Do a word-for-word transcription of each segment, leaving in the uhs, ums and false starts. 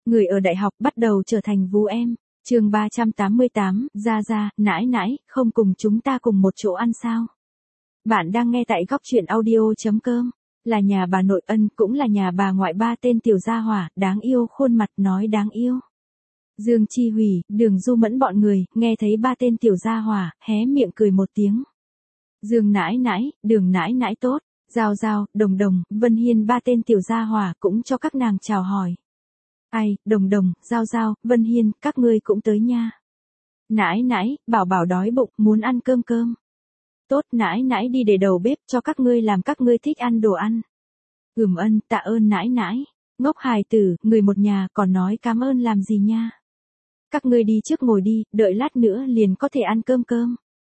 người ở đại học bắt đầu trở thành vú em. Chương ba trăm tám mươi tám, Gia Gia, nãi nãi, không cùng chúng ta cùng một chỗ ăn sao? Bạn đang nghe tại góc truyện audio chấm com. Là nhà bà nội Ân cũng là nhà bà ngoại ba tên tiểu gia hỏa, đáng yêu khuôn mặt nói đáng yêu. Dương Chi Hủy, Đường Du Mẫn bọn người, nghe thấy ba tên tiểu gia hỏa, hé miệng cười một tiếng. Dương nãi nãi, Đường nãi nãi tốt, Giao Giao, Đồng Đồng, Vân Hiên ba tên tiểu gia hỏa cũng cho các nàng chào hỏi. Ai, Đồng Đồng, Giao Giao, Vân Hiên, các ngươi cũng tới nha. Nãi nãi, Bảo Bảo đói bụng, muốn ăn cơm cơm. Tốt, nãi nãi đi để đầu bếp cho các ngươi làm các ngươi thích ăn đồ ăn. Ừm ân, tạ ơn nãi nãi. Ngốc hài tử, người một nhà còn nói cảm ơn làm gì nha. Các ngươi đi trước ngồi đi, đợi lát nữa liền có thể ăn cơm cơm.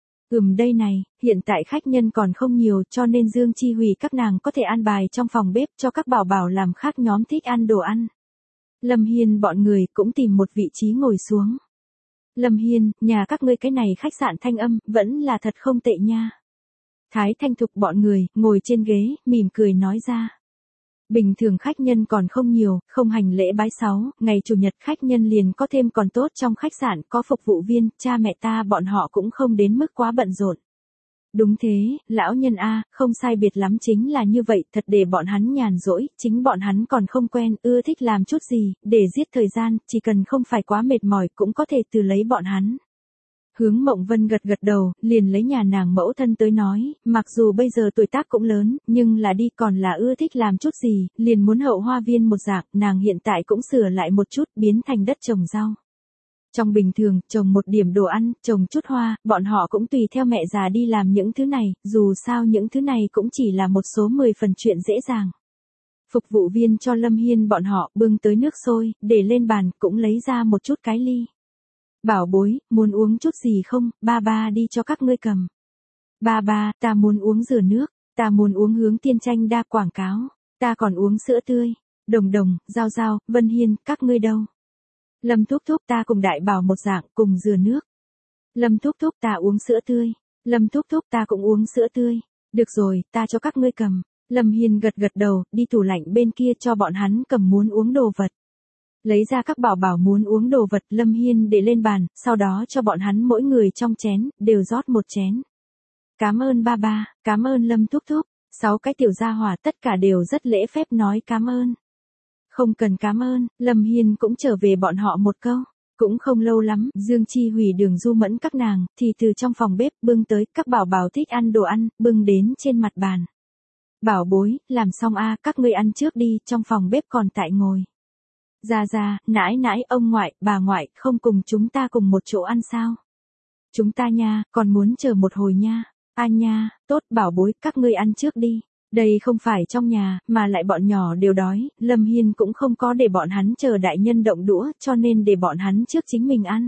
Ừm đây này, hiện tại khách nhân còn không nhiều cho nên Dương Chi Hủy các nàng có thể an bài trong phòng bếp cho các bảo bảo làm khác nhóm thích ăn đồ ăn. Lâm Hiên bọn người cũng tìm một vị trí ngồi xuống. Lâm Hiên, nhà các ngươi cái này khách sạn Thanh Âm, vẫn là thật không tệ nha. Thái Thanh Thục bọn người, ngồi trên ghế, mỉm cười nói ra. Bình thường khách nhân còn không nhiều, không hành lễ bái sáu, ngày chủ nhật khách nhân liền có thêm còn tốt trong khách sạn có phục vụ viên, cha mẹ ta bọn họ cũng không đến mức quá bận rộn. Đúng thế, lão nhân A, không sai biệt lắm chính là như vậy, thật để bọn hắn nhàn rỗi, chính bọn hắn còn không quen, ưa thích làm chút gì, để giết thời gian, chỉ cần không phải quá mệt mỏi cũng có thể từ lấy bọn hắn. Hướng Mộng Vân gật gật đầu, liền lấy nhà nàng mẫu thân tới nói, mặc dù bây giờ tuổi tác cũng lớn, nhưng là đi còn là ưa thích làm chút gì, liền muốn hậu hoa viên một dạng, nàng hiện tại cũng sửa lại một chút, biến thành đất trồng rau. Trong bình thường, trồng một điểm đồ ăn, trồng chút hoa, bọn họ cũng tùy theo mẹ già đi làm những thứ này, dù sao những thứ này cũng chỉ là một số mười phần chuyện dễ dàng. Phục vụ viên cho Lâm Hiên bọn họ bưng tới nước sôi, để lên bàn, cũng lấy ra một chút cái ly. Bảo bối, muốn uống chút gì không, ba ba đi cho các ngươi cầm. Ba ba, ta muốn uống dừa nước, ta muốn uống Hướng Tiên Tranh đa quảng cáo, ta còn uống sữa tươi. Đồng Đồng, Giao Giao, Vân Hiên, các ngươi đâu? Lâm Thúc Thúc ta cùng Đại Bảo một dạng, cùng dừa nước. Lâm Thúc Thúc ta uống sữa tươi. Lâm Thúc Thúc ta cũng uống sữa tươi. Được rồi, ta cho các ngươi cầm. Lâm Hiên gật gật đầu, đi tủ lạnh bên kia cho bọn hắn cầm muốn uống đồ vật. Lấy ra các bảo bảo muốn uống đồ vật, Lâm Hiên để lên bàn, sau đó cho bọn hắn mỗi người trong chén, đều rót một chén. Cảm ơn ba ba, cảm ơn Lâm Thúc Thúc. Sáu cái tiểu gia hỏa tất cả đều rất lễ phép nói cảm ơn. Không cần cảm ơn, Lâm Hiên cũng trở về bọn họ một câu. Cũng không lâu lắm, Dương Chi Hủy Đường Du Mẫn các nàng, thì từ trong phòng bếp bưng tới, các bảo bảo thích ăn đồ ăn, bưng đến trên mặt bàn. Bảo bối, làm xong a, các ngươi ăn trước đi, trong phòng bếp còn tại ngồi. Gia Gia, nãi nãi, ông ngoại, bà ngoại, không cùng chúng ta cùng một chỗ ăn sao? Chúng ta nha, còn muốn chờ một hồi nha. A nha, tốt bảo bối, các ngươi ăn trước đi. Đây không phải trong nhà, mà lại bọn nhỏ đều đói, Lâm Hiên cũng không có để bọn hắn chờ đại nhân động đũa, cho nên để bọn hắn trước chính mình ăn.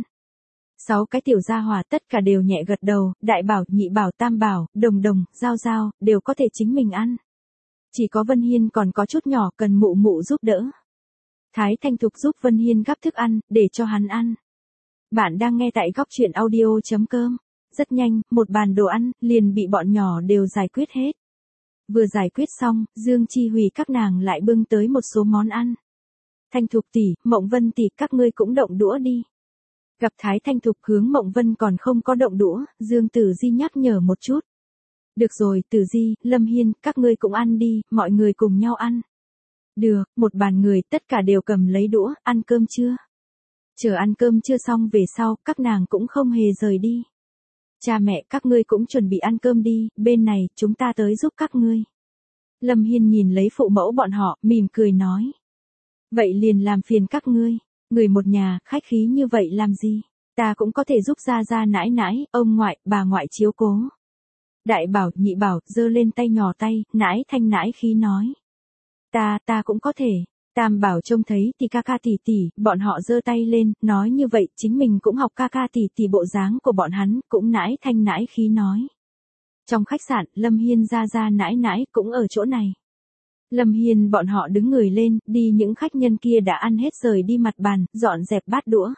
Sáu cái tiểu gia hỏa tất cả đều nhẹ gật đầu, Đại Bảo, Nhị Bảo, Tam Bảo, Đồng Đồng, Giao Giao, đều có thể chính mình ăn. Chỉ có Vân Hiên còn có chút nhỏ cần mụ mụ giúp đỡ. Thái Thanh Thục giúp Vân Hiên gắp thức ăn, để cho hắn ăn. Bạn đang nghe tại góc truyện audio chấm com. Rất nhanh, một bàn đồ ăn, liền bị bọn nhỏ đều giải quyết hết. Vừa giải quyết xong, Dương Chi Hủy các nàng lại bưng tới một số món ăn. Thanh Thục tỷ, Mộng Vân tỷ, các ngươi cũng động đũa đi. Gặp Thái Thanh Thục Hướng Mộng Vân còn không có động đũa, Dương Tử Di nhắc nhở một chút. Được rồi, Tử Di, Lâm Hiên, các ngươi cũng ăn đi, mọi người cùng nhau ăn. Được, một bàn người tất cả đều cầm lấy đũa, ăn cơm chưa? Chờ ăn cơm chưa xong về sau, các nàng cũng không hề rời đi. Cha mẹ các ngươi cũng chuẩn bị ăn cơm đi, bên này, chúng ta tới giúp các ngươi. Lâm Hiên nhìn lấy phụ mẫu bọn họ, mỉm cười nói. Vậy liền làm phiền các ngươi, người một nhà, khách khí như vậy làm gì? Ta cũng có thể giúp Gia Gia nãi nãi, ông ngoại, bà ngoại chiếu cố. Đại Bảo, Nhị Bảo, giơ lên tay nhỏ tay, nãi thanh nãi khí nói. Ta, ta cũng có thể. Tam Bảo trông thấy thì ca ca tỷ tỷ, bọn họ giơ tay lên, nói như vậy, chính mình cũng học ca ca tỷ tỷ bộ dáng của bọn hắn, cũng nãi thanh nãi khí nói. Trong khách sạn, Lâm Hiên Gia Gia nãi nãi cũng ở chỗ này. Lâm Hiên bọn họ đứng người lên, đi những khách nhân kia đã ăn hết rời đi mặt bàn, dọn dẹp bát đũa.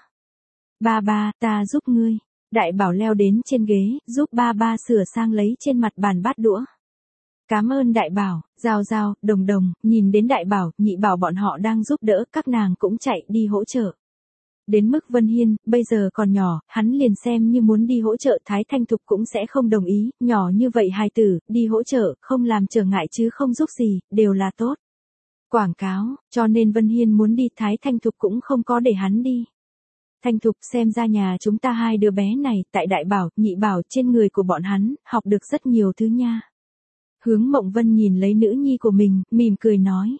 Ba ba, ta giúp ngươi. Đại Bảo leo đến trên ghế, giúp ba ba sửa sang lấy trên mặt bàn bát đũa. Cảm ơn đại bảo, Giao Giao, Đồng Đồng, nhìn đến đại bảo, nhị bảo bọn họ đang giúp đỡ, các nàng cũng chạy đi hỗ trợ. Đến mức Vân Hiên, bây giờ còn nhỏ, hắn liền xem như muốn đi hỗ trợ Thái Thanh Thục cũng sẽ không đồng ý, nhỏ như vậy hài tử, đi hỗ trợ, không làm trở ngại chứ không giúp gì, đều là tốt. Quảng cáo, cho nên Vân Hiên muốn đi, Thái Thanh Thục cũng không có để hắn đi. Thanh Thục, xem ra nhà chúng ta hai đứa bé này, tại đại bảo, nhị bảo, trên người của bọn hắn, học được rất nhiều thứ nha. Hướng Mộng Vân nhìn lấy nữ nhi của mình, mỉm cười nói.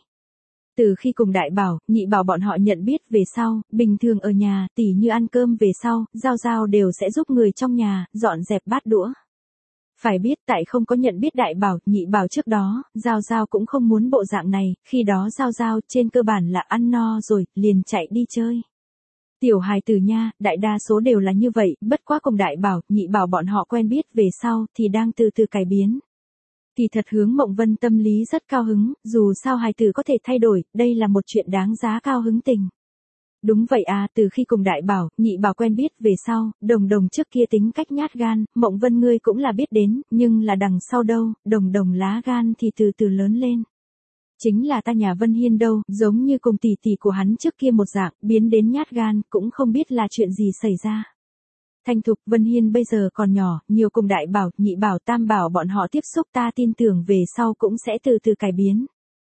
Từ khi cùng đại bảo, nhị bảo bọn họ nhận biết về sau, bình thường ở nhà, tỉ như ăn cơm về sau, Giao Giao đều sẽ giúp người trong nhà, dọn dẹp bát đũa. Phải biết tại không có nhận biết đại bảo, nhị bảo trước đó, Giao Giao cũng không muốn bộ dạng này, khi đó Giao Giao trên cơ bản là ăn no rồi, liền chạy đi chơi. Tiểu hài tử nha, đại đa số đều là như vậy, bất quá cùng đại bảo, nhị bảo bọn họ quen biết về sau, thì đang từ từ cải biến. Kỳ thật Hướng Mộng Vân tâm lý rất cao hứng, dù sao hài tử có thể thay đổi, đây là một chuyện đáng giá cao hứng tình. Đúng vậy à, từ khi cùng đại bảo, nhị bảo quen biết về sau, Đồng Đồng trước kia tính cách nhát gan, Mộng Vân ngươi cũng là biết đến, nhưng là đằng sau đâu, Đồng Đồng lá gan thì từ từ lớn lên. Chính là ta nhà Vân Hiên đâu, giống như cùng tỷ tỷ của hắn trước kia một dạng, biến đến nhát gan, cũng không biết là chuyện gì xảy ra. Thanh Thục, Vân Hiên bây giờ còn nhỏ, nhiều cùng đại bảo, nhị bảo, tam bảo bọn họ tiếp xúc, ta tin tưởng về sau cũng sẽ từ từ cải biến.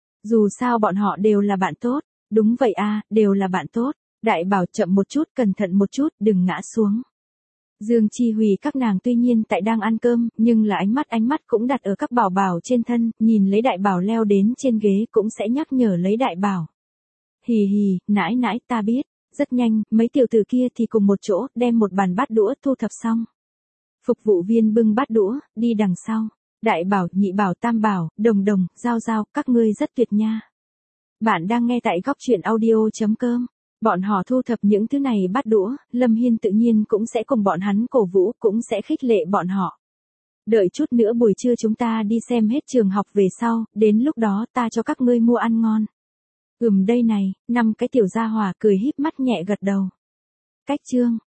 Dù sao bọn họ đều là bạn tốt, đúng vậy à, đều là bạn tốt. Đại bảo chậm một chút, cẩn thận một chút, đừng ngã xuống. Dương Chi Hủy các nàng tuy nhiên tại đang ăn cơm, nhưng là ánh mắt ánh mắt cũng đặt ở các bảo bảo trên thân, nhìn lấy đại bảo leo đến trên ghế cũng sẽ nhắc nhở lấy đại bảo. Hì hì, nãi nãi, ta biết. Rất nhanh, mấy tiểu tử kia thì cùng một chỗ, đem một bàn bát đũa thu thập xong. Phục vụ viên bưng bát đũa, đi đằng sau. Đại bảo, nhị bảo, tam bảo, Đồng Đồng, Giao Giao, các ngươi rất tuyệt nha. Bạn đang nghe tại góc truyện audio.com. Bọn họ thu thập những thứ này bát đũa, Lâm Hiên tự nhiên cũng sẽ cùng bọn hắn cổ vũ, cũng sẽ khích lệ bọn họ. Đợi chút nữa buổi trưa chúng ta đi xem hết trường học về sau, đến lúc đó ta cho các ngươi mua ăn ngon. Ừm đây này, năm cái tiểu gia hỏa cười híp mắt nhẹ gật đầu. Cách chương